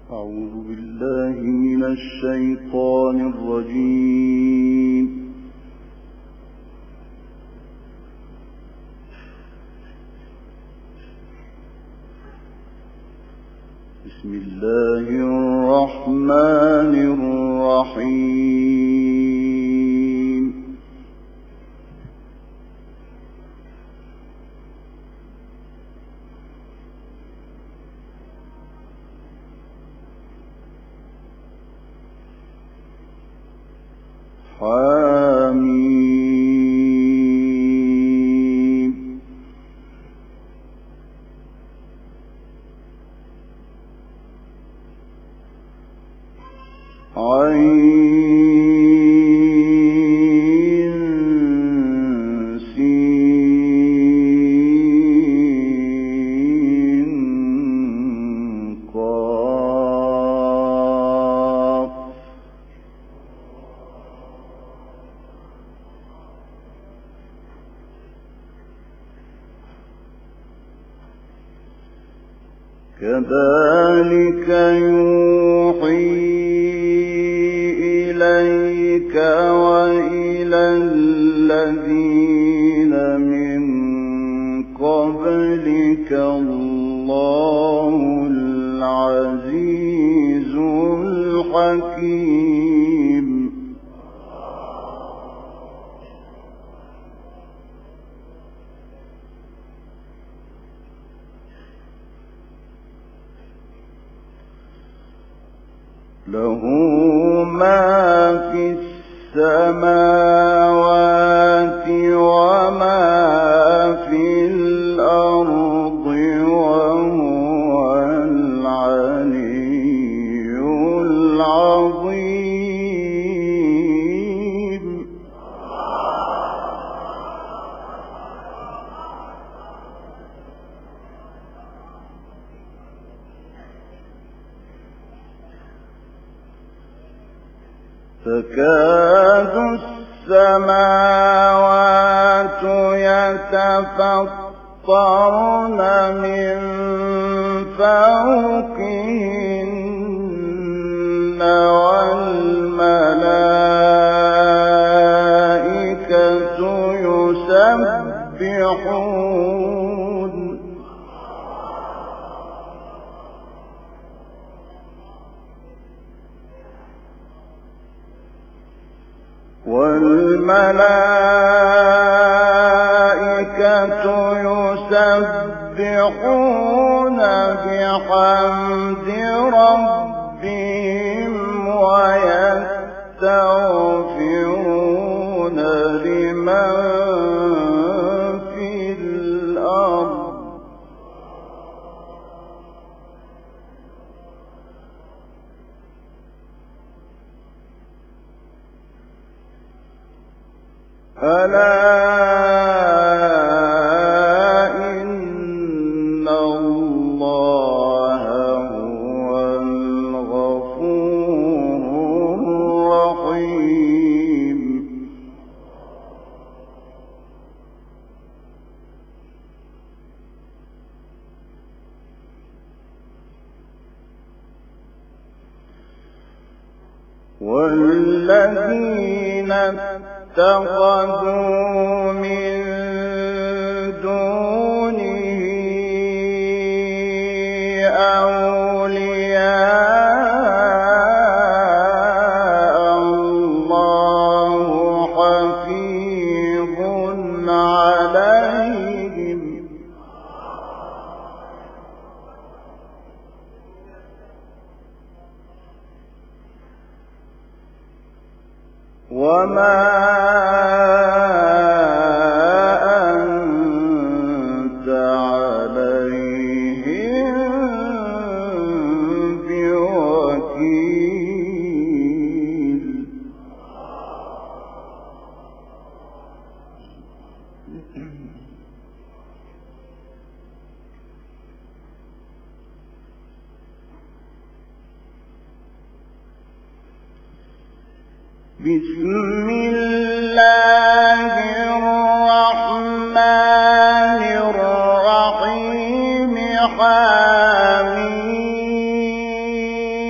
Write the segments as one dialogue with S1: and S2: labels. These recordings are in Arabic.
S1: أعوذ بالله من الشيطان الرجيم. بسم الله الرحمن الرحيم. حميم. عين سين قاف. كذلك يوحي إليك وإلى الذين من قبلك الله العزيز الحكيم. له ما في السماوات وما في الأرض وهو العلي العظيم. تكاد السماوات يتفطرن من فوقهن والملائكة يسبحون بحمد ربهم ويستغفرون لمن في الأرض ألا إن الله هو الغفور الرحيم. والذين اتخذوا من دونه أولياء الله حفيظ عليهم وما أنت عليهم بوكيل. بسم الله الرحمن الرحيم. حميم.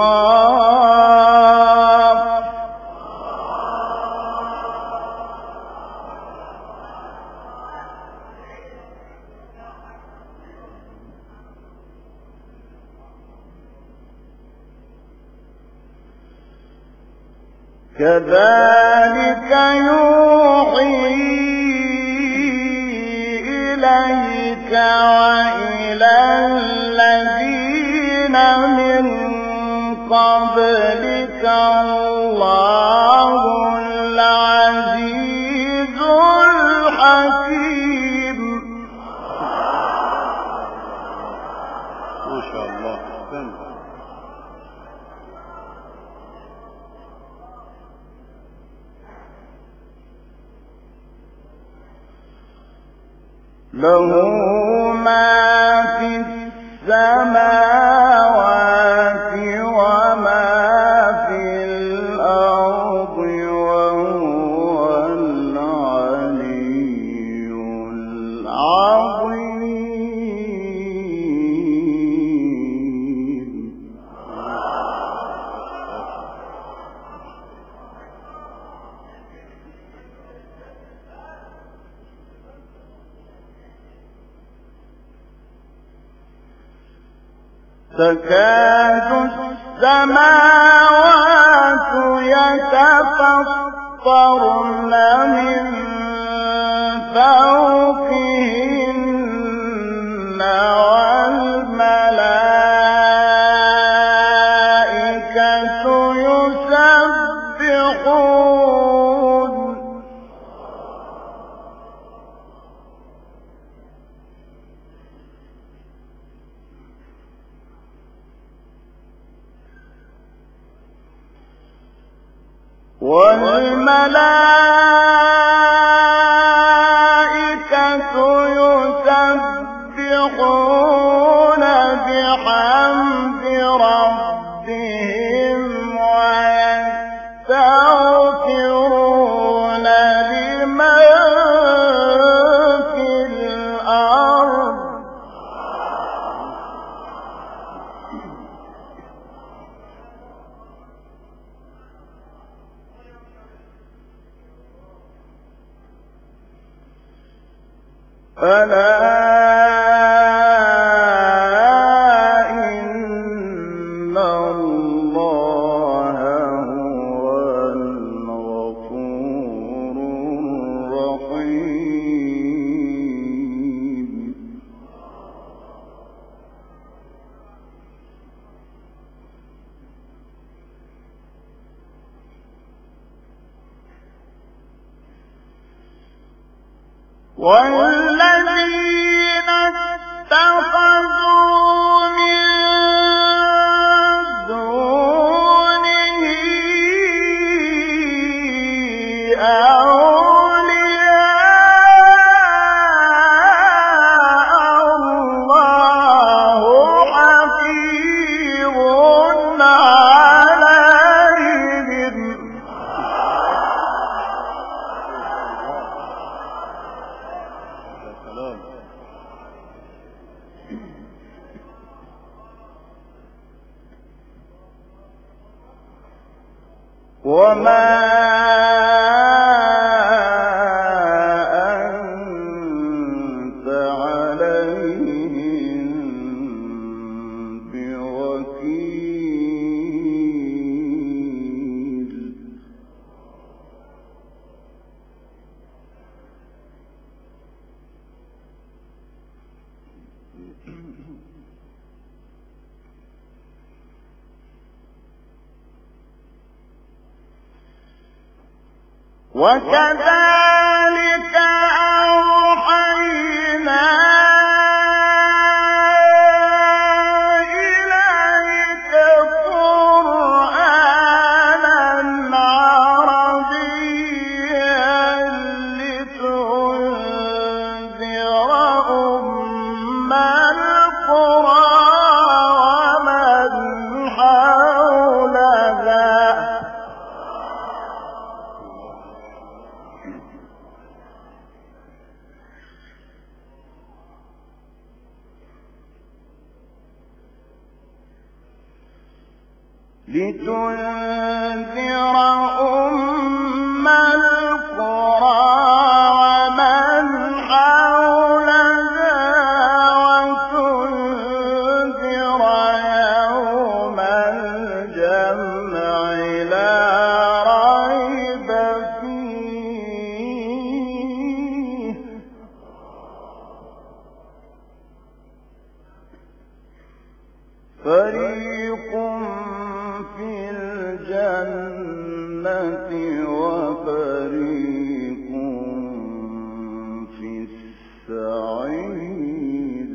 S1: كذلك يوحي إليك وإلى الذين من قبلك الله العزيز الحكيم.
S2: ما شاء الله.
S1: له ما في السماوات وما في الأرض وهو العلي العظيم. تكاد السماوات يتفطرن من فوقهن والملائكة يسبحون. والملائكة يسبحون بحمد ربهم ويستغفرون لمن في الأرض. ألا إن الله هو الغفور الرحيم. والذين اتخذوا من دونه أولياء الله حفيظ عليهم. وما أنت عليهم بوكيل. وكذلك أوحينا إليك قرآنا عربيا لتنذر أم القرى ومن حولها لتنذر أم القرى ومن حولها وتنذر يوم الجمع لا ريب فيه فريق في الجنة وفريق في السعير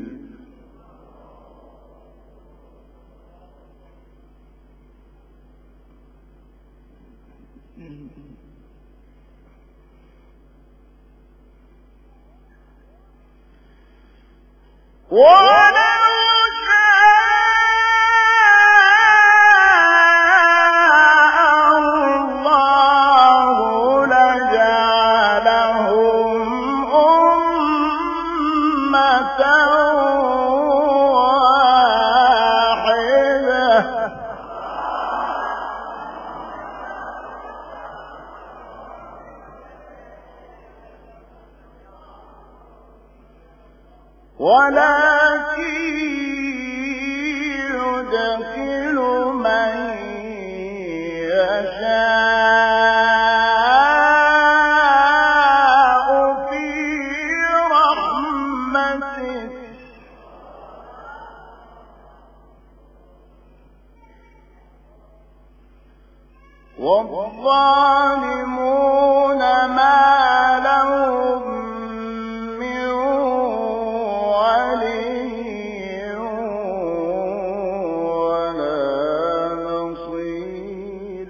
S1: ولو شاء الله لجعلهم أمة واحدة ولكن يدخل من يشاء في رحمته والظالمون ما لهم من ولي ولا نصير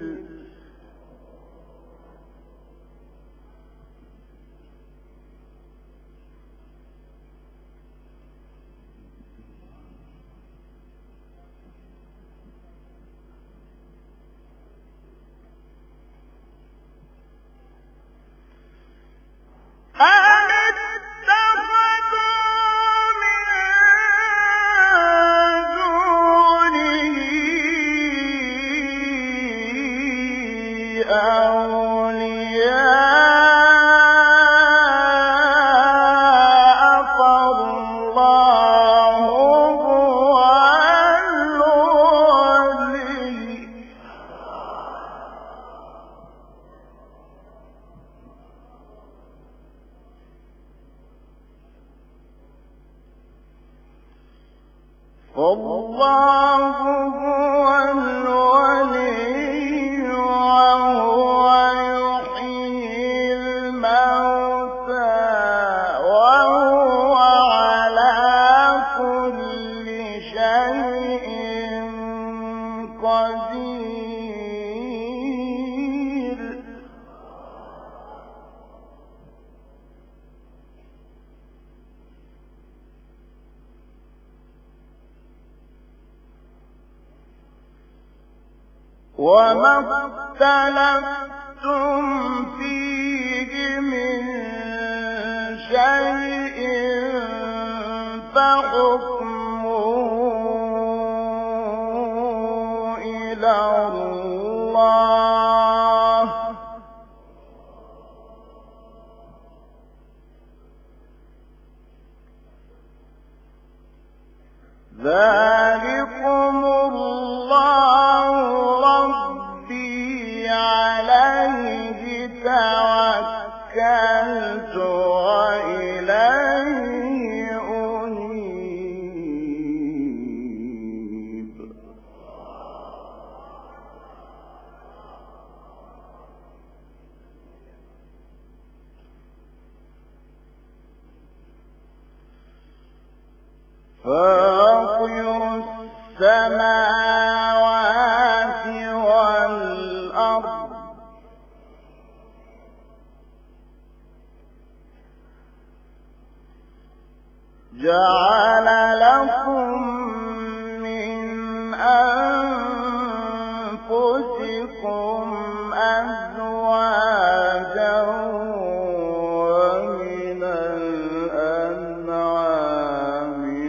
S1: أم اتخذوا من دونه أولياء فالله هو الولي فالله هو الولي وهو يحيي الموتى وهو على كل شيء قدير وما اختلفتم فيه من شيء فحكمه إلى الله ذلكم الله ربي عليه توكلت وإليه أنيب فاطر السماوات والأرض جعل لكم من أنفسكم أزواجا ومن الأنعام أزواجا يخلقكم في الأرحام كيف تشاءون ثم يجعل من بعد ذلك علقة فيخرج كما تشاءون ثم يبتليكم فيجزيه ما تعملون إن ربكم عليم حكيم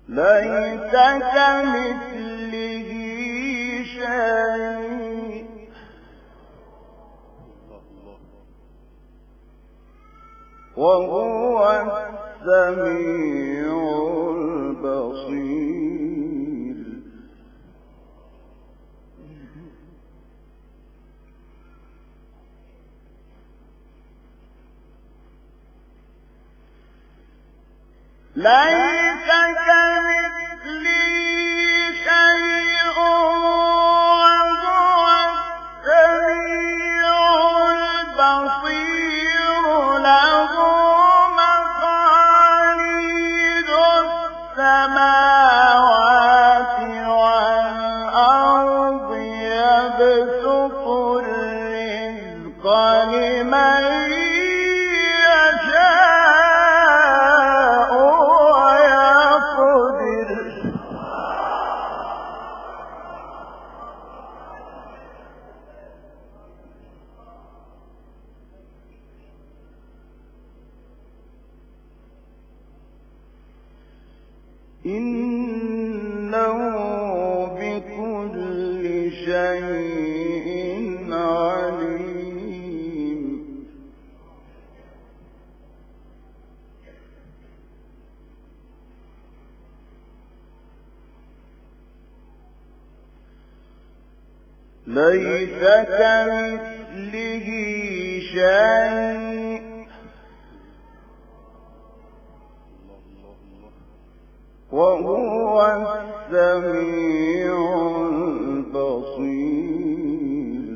S1: ليس كمثله شيء وهو السميع البصير ليس كمثله شيء وهو السميع البصير له مقاليد السماوات والأرض يبسط الرزق لمن يشاء ويقدر إنه بكل شيء عليم ليس كمثله شيء وهو السميع البصير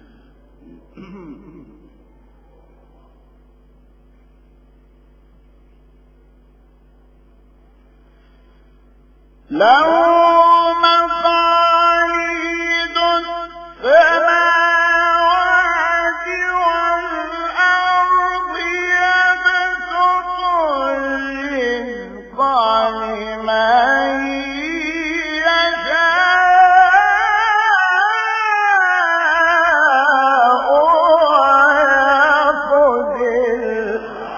S1: له مقاليد السماوات والأرض يبسط الرزق لمن يشاء ويقدر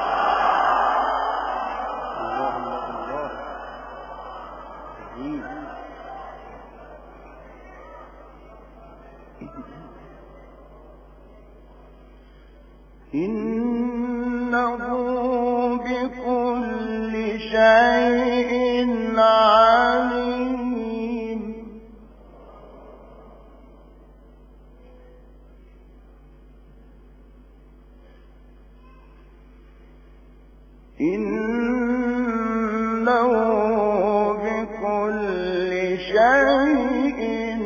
S1: إنه بكل شيء عليم إنه بكل شيء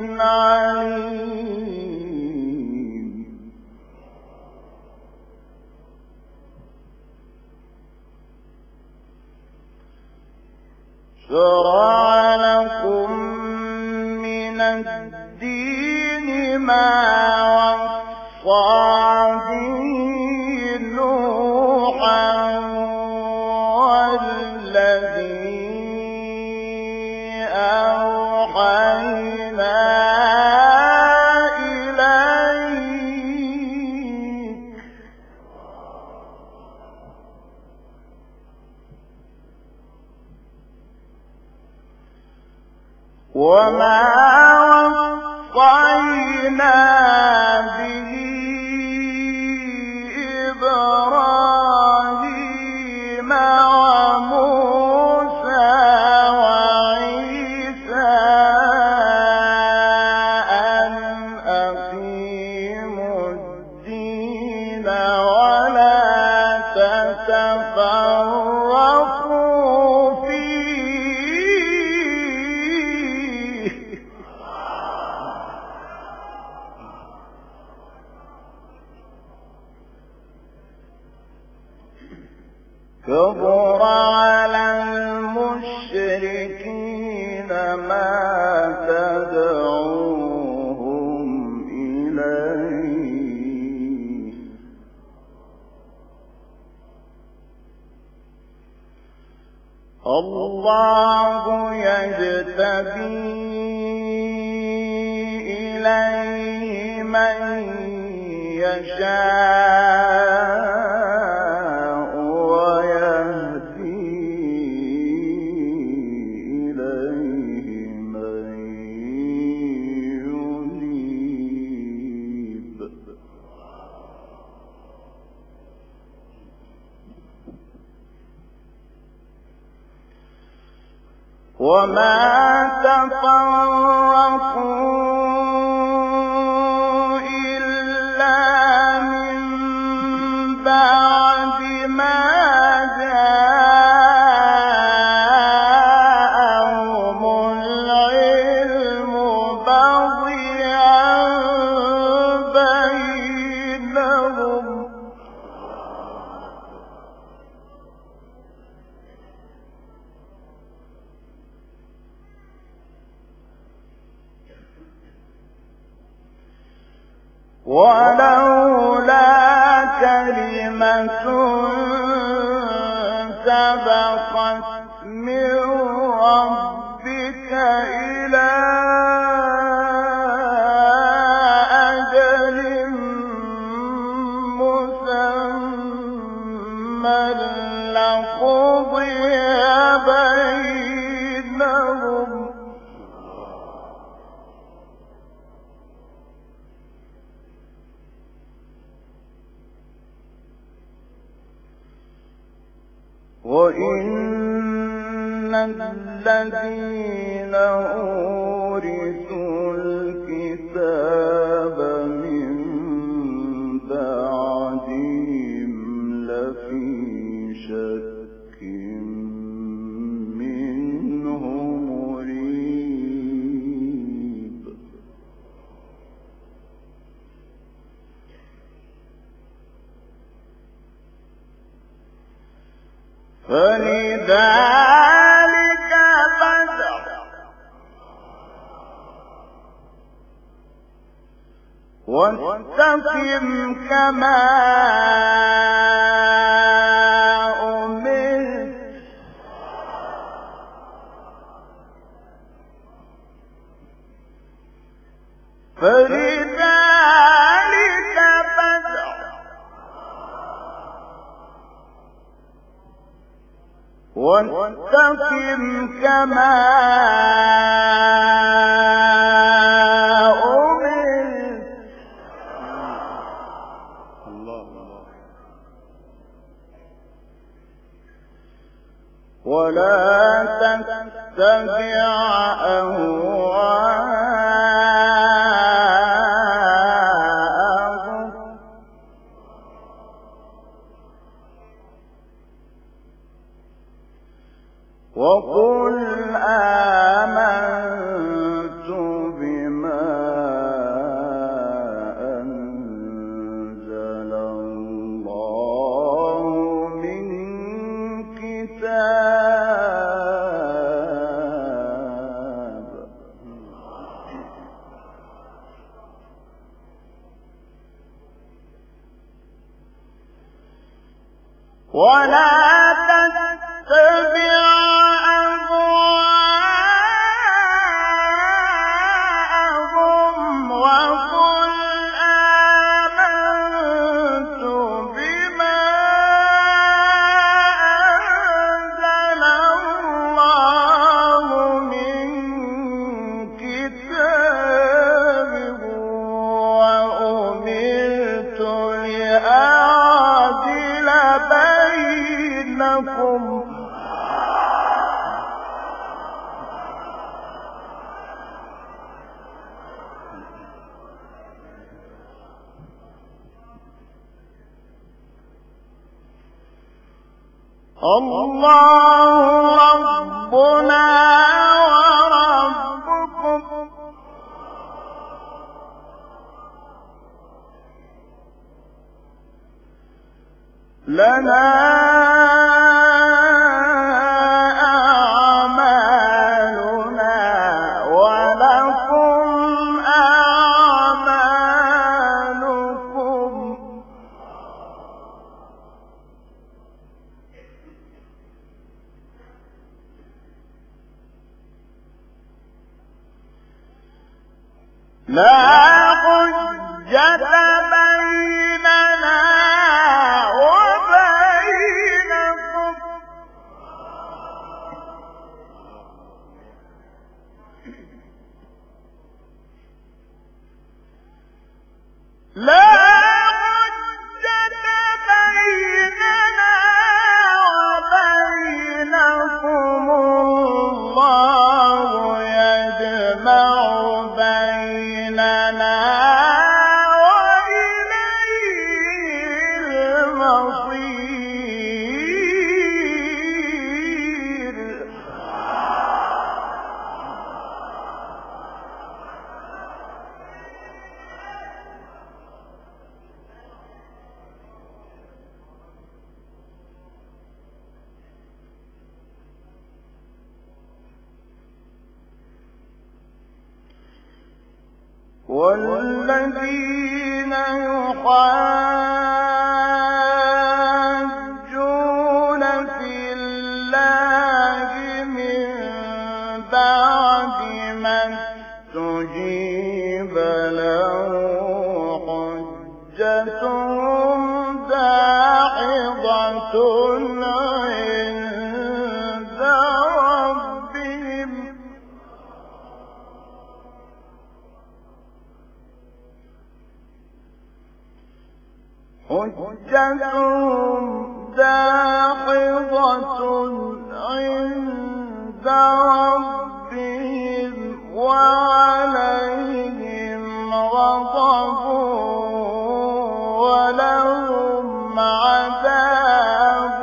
S1: عليم شرع لكم من الدين ما وصى به نوحا والذي أوحينا إليك وما وصينا به إبراهيم وموسى وعيسى أن أقيموا الدين ولا تتفرقوا فيه كبر على المشركين ما تدعوهم إليه الله يجتبي إليه من يشاء ويهدي إليه وما تفرقوا إلا من بعد ما جاءهم العلم بغيا بينهم ولولا كلمة سبقت من ربك إلى أجل مسمى لقضي بينهم وإن الذين أورثوا الكتاب من بعدهم لفي شك منه مريب فلذلك فادع واستقم كما أمرت فلذلك فادع واستقم كما أمرت
S2: الله
S1: ولا تتبع أهواءهم وقل آمنت بما أنزل الله من كتاب ولا تتبع أهواءهم وقل آمنت بما أنزل الله من كتاب وأمرت لأعدل بينكم الله ربنا وربكم لنا أعمالنا ولكم أعمالكم لا حجة بيننا وبينكم لا حجة بيننا وبينكم الله والذين يحاجون في الله من بعد ما استجيب له حجتهم داحضة عند ربهم وعليهم غضب ولهم عذاب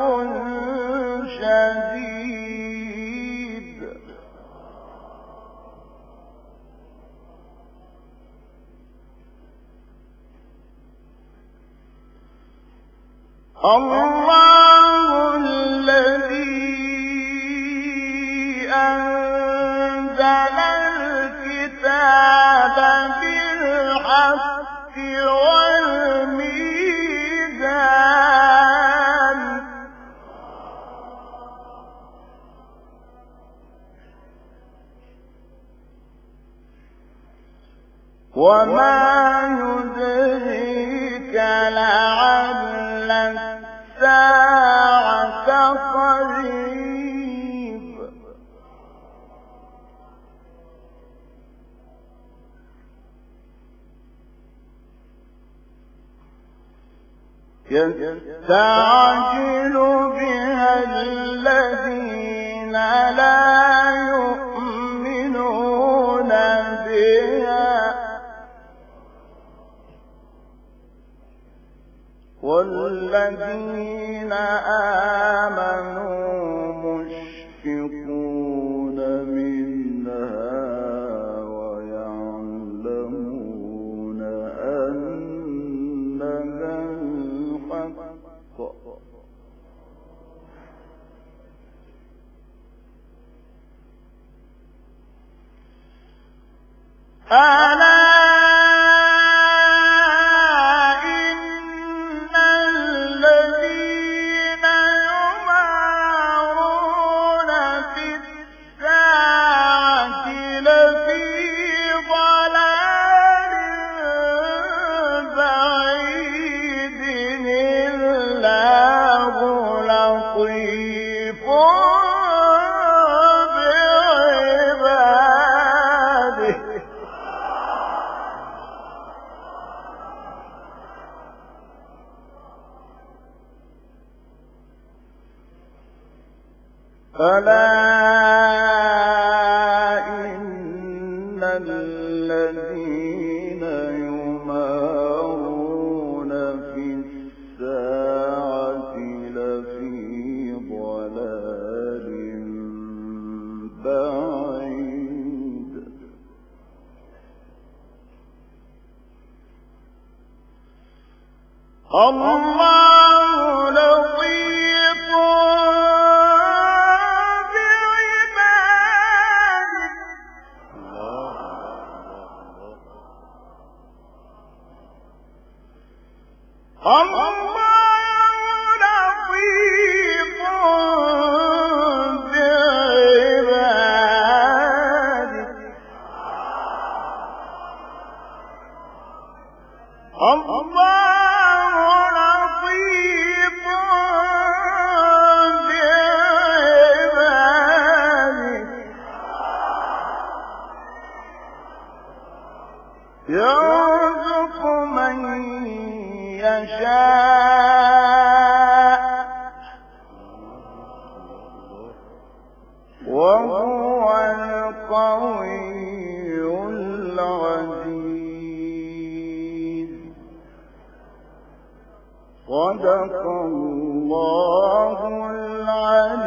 S1: شديد الله الذي أنزل الكتاب بالحق والميزان وما يدريك لعل الساعة قريب يستعجل بها الذين لا يؤمنون بها والذين آمنوا مشفقون منها ويعلمون أنها الحق ألا إن الذين يمارون في الساعة لفي ضلال بعيد الله لطيف يرزق من يشاء وهو القوي العزيز صدق الله العلي